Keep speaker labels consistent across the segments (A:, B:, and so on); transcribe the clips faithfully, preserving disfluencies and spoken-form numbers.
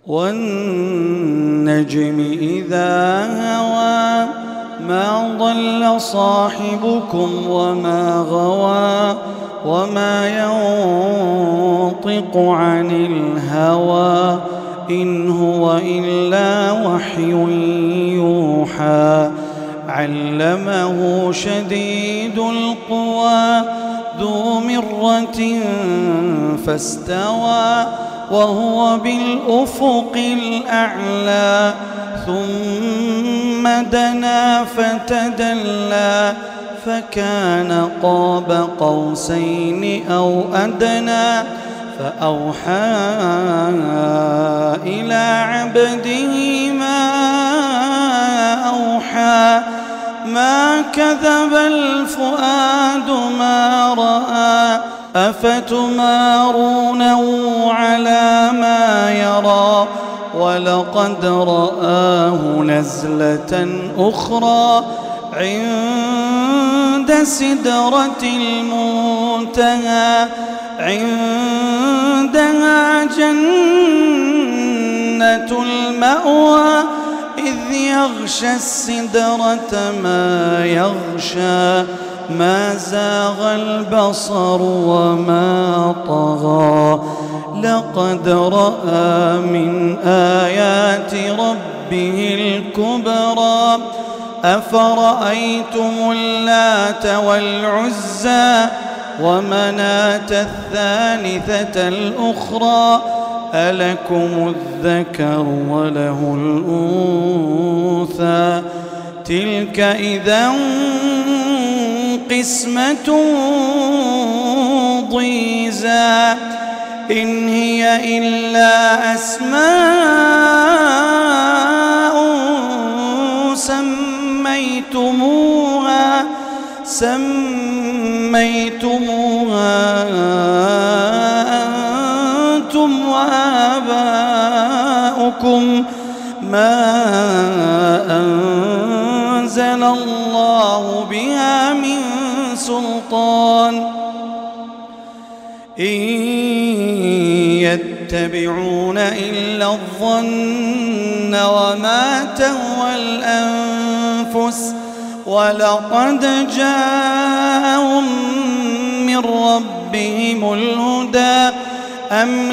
A: والنجم إذا هوى ما ضل صاحبكم وما غوى وما ينطق عن الهوى إن هو إلا وحي يوحى علمه شديد القوى ذو مرة فاستوى وهو بالأفق الأعلى ثم دنا فتدلى فكان قاب قوسين أو أدنى فأوحى إلى عبده ما أوحى ما كذب الفؤاد ما رأى أفتمارونه على ما يرى ولقد رآه نزلة أخرى عند سدرة المنتهى عندها جنة المأوى إذ يغشى السدرة ما يغشى ما زاغ البصر وما طغى لقد رأى من آيات ربه الكبرى أفرأيتم اللات والعزى ومناة الثالثة الأخرى ألكم الذكر وله الأنثى تلك إذا قسمة ضيزى إن هي إلا أسماء سميتموها سميتموها أنتم وآباؤكم ما أنزل الله بها من سلطان إن يتبعون إلا الظن وما تهوى الأنفس ولقد جاءهم من ربهم الهدى أم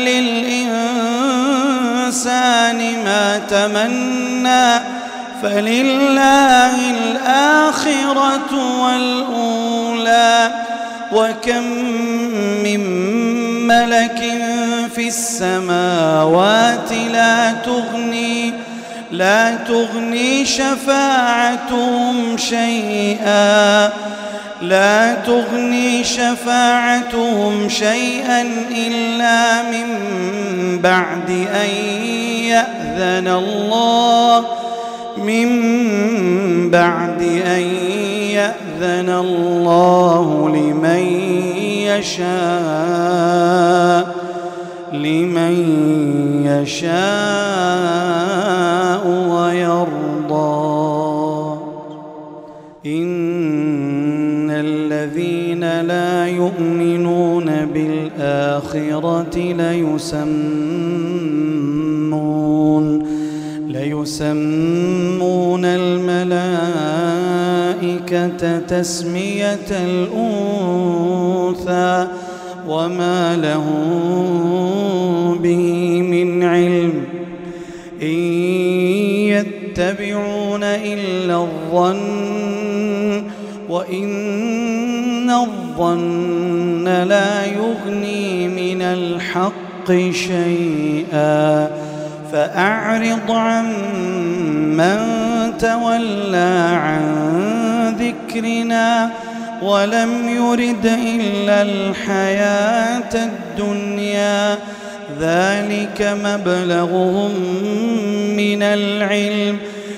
A: للإنسان ما تمنى فلله الآخرة والأولى وكم من ملك في السماوات لا تغني لا تغني شفاعتهم شيئا لا تغني شفاعتهم شيئا إلا من بعد أن يأذن الله من بعد أن يأذن الله لمن يشاء لمن يشاء ويرضى إن الذين لا يؤمنون بالآخرة ليسمون ليسمون الملائكة تسمية الأنثى وما لهم به من علم إن يتبعون إلا الظن وإن الظن لا يغني من الحق شيئا فأعرض عن من تولى عن ذكرنا ولم يرد إلا الحياة الدنيا ذلك مبلغهم من العلم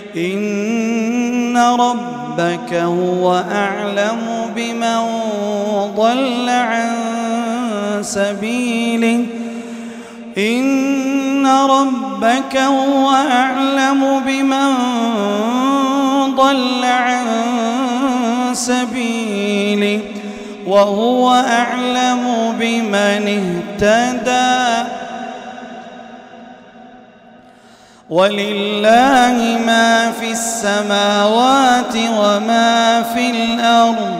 A: إن ربك هو أعلم بمن ضل عن سبيله إن ربك هو أعلم بمن ضل عن سبيله وهو أعلم بمن اهتدى ولله ما في السماوات وما في الأرض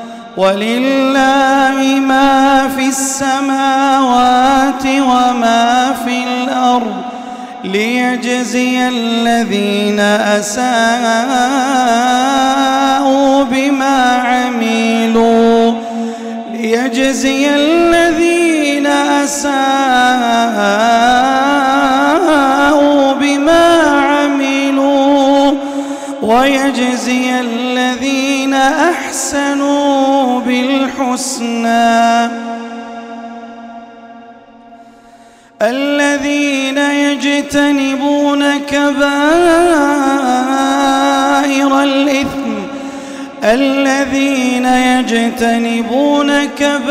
A: ولله ما في السماوات وما في الأرض ليجزي الذين أساءوا بما عملوا ليجزي الذين أساءوا بما عملوا ويجزي الذين أحسنوا بالحسنى الذين يجتنبون كبائر الإثم الذين يجتنبون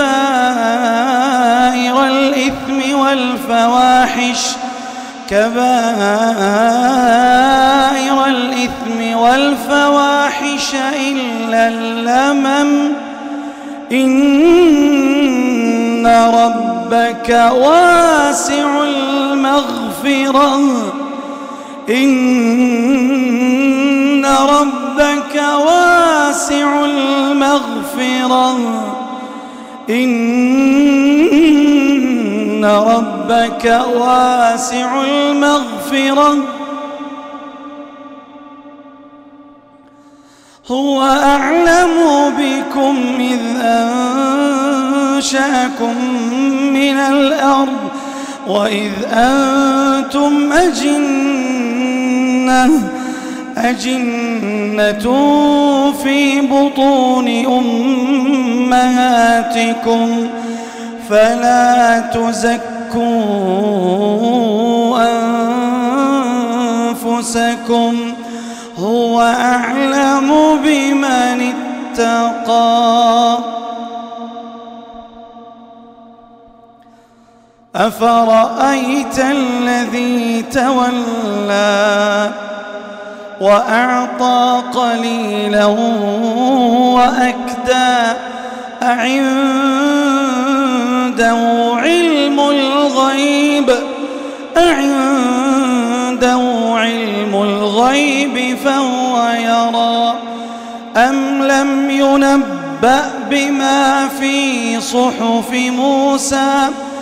A: كبائر الإثم والفواحش كبائر الإثم والفواحش إلا اللمم إن ربك واسع المغفرة إن ربك واسع المغفرة إن ربك واسع المغفرة هو أعلم بكم إذ أنشأكم من الأرض وإذ أنتم أجنة أجنة في بطون أمهاتكم فلا تزكوا أنفسكم هو أعلم بمن اتقى أفرأيت الذي تولى وأعطى قليلا وأكدى أعنده علم الغيب أعنده علم الغيب فهو يرى أم لم ينبأ بما في صحف موسى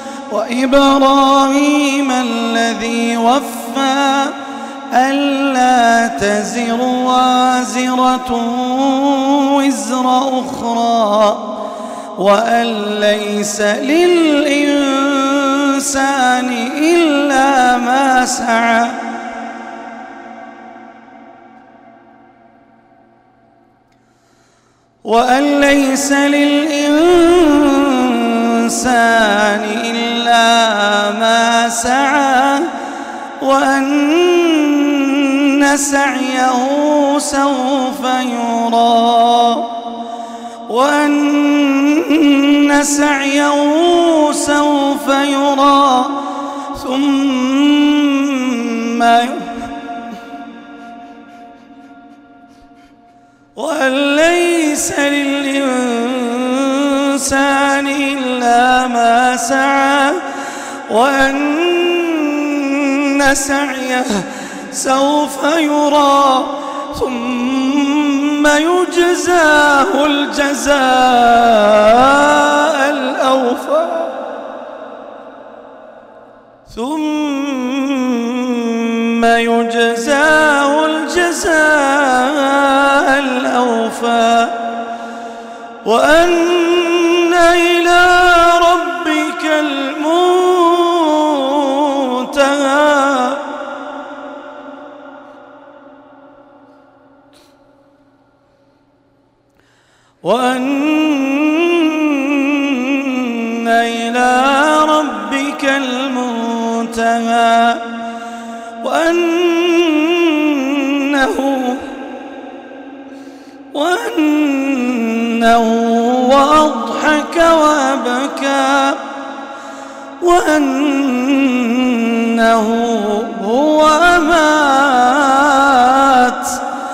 A: وإبراهيم الذي وفى ألا تزر وازرة وزر أخرى وأن ليس للإنسان إلا ما سعى وأن ليس للإنسان إلا ما سعى وأن سعيه سوف يرى وأن سعيه سوف يرى ثم وأن ليس للإنسان إلا ما سعى وأن سعيه سوف يرى ثم يجزاه الجزاء الأوفى ثم يجزاه الجزاء الأوفى وأن إلى ربك المنتهى وأن إلى ربك المنتهى وأنه وأنه وأضحك وأبكى وأنه هو أمات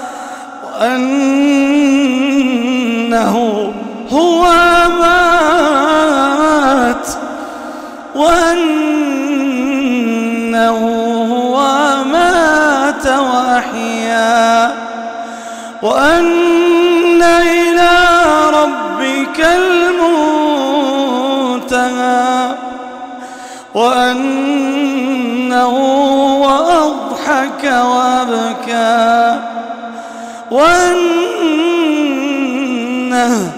A: وأنه هو أمات وأنه هو أمات وأن إلى ربك المنتهى وأنه وأضحك وأبكى وأنه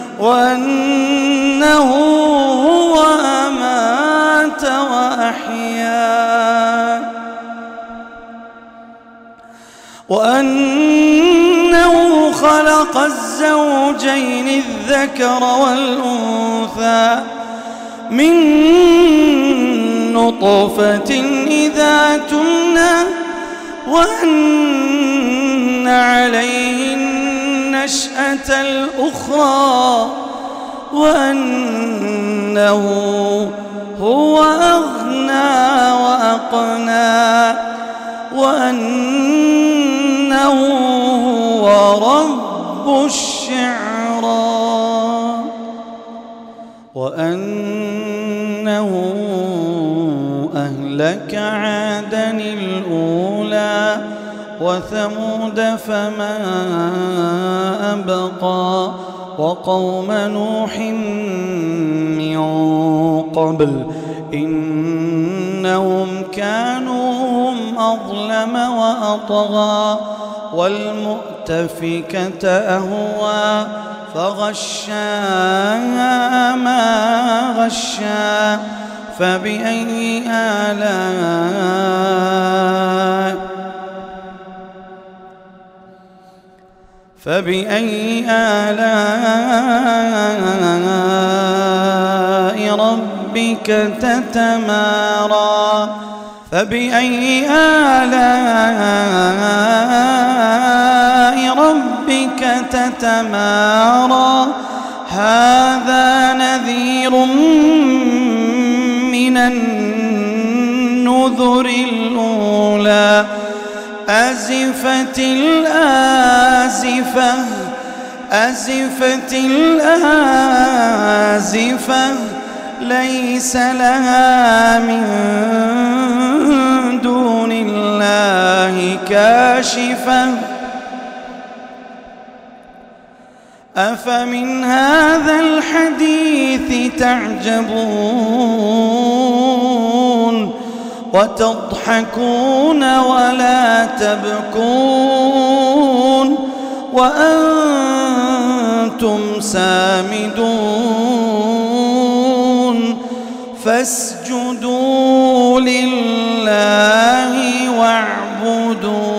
A: وأنه هو أمات وأحيا وأنه خلق الزوجين الذكر والأنثى من نطفة إذا تمنى وأن عليه النشأة الأخرى وأنه هو أغنى وأقنى وأنه هو رب الشعرى وأنه أهلك عادا الأولى وثمود فما أبقى وقوم نوح من قبل إنهم كانوا هم أظلم وأطغى والمؤتفكة أهوى فغشاها ما غشا فبأي آلاء فبأي آلاء ربك تتمارى فبأي آلاء ربك تتمارى هذا نذير من النذر الأولى أزفت الآزفة أزفت الآزفة ليس لها من دون الله كاشفة أفمن هذا الحديث تعجبون وتضحكون ولا تبكون وأنتم سامدون فاسجدوا لله واعبدوا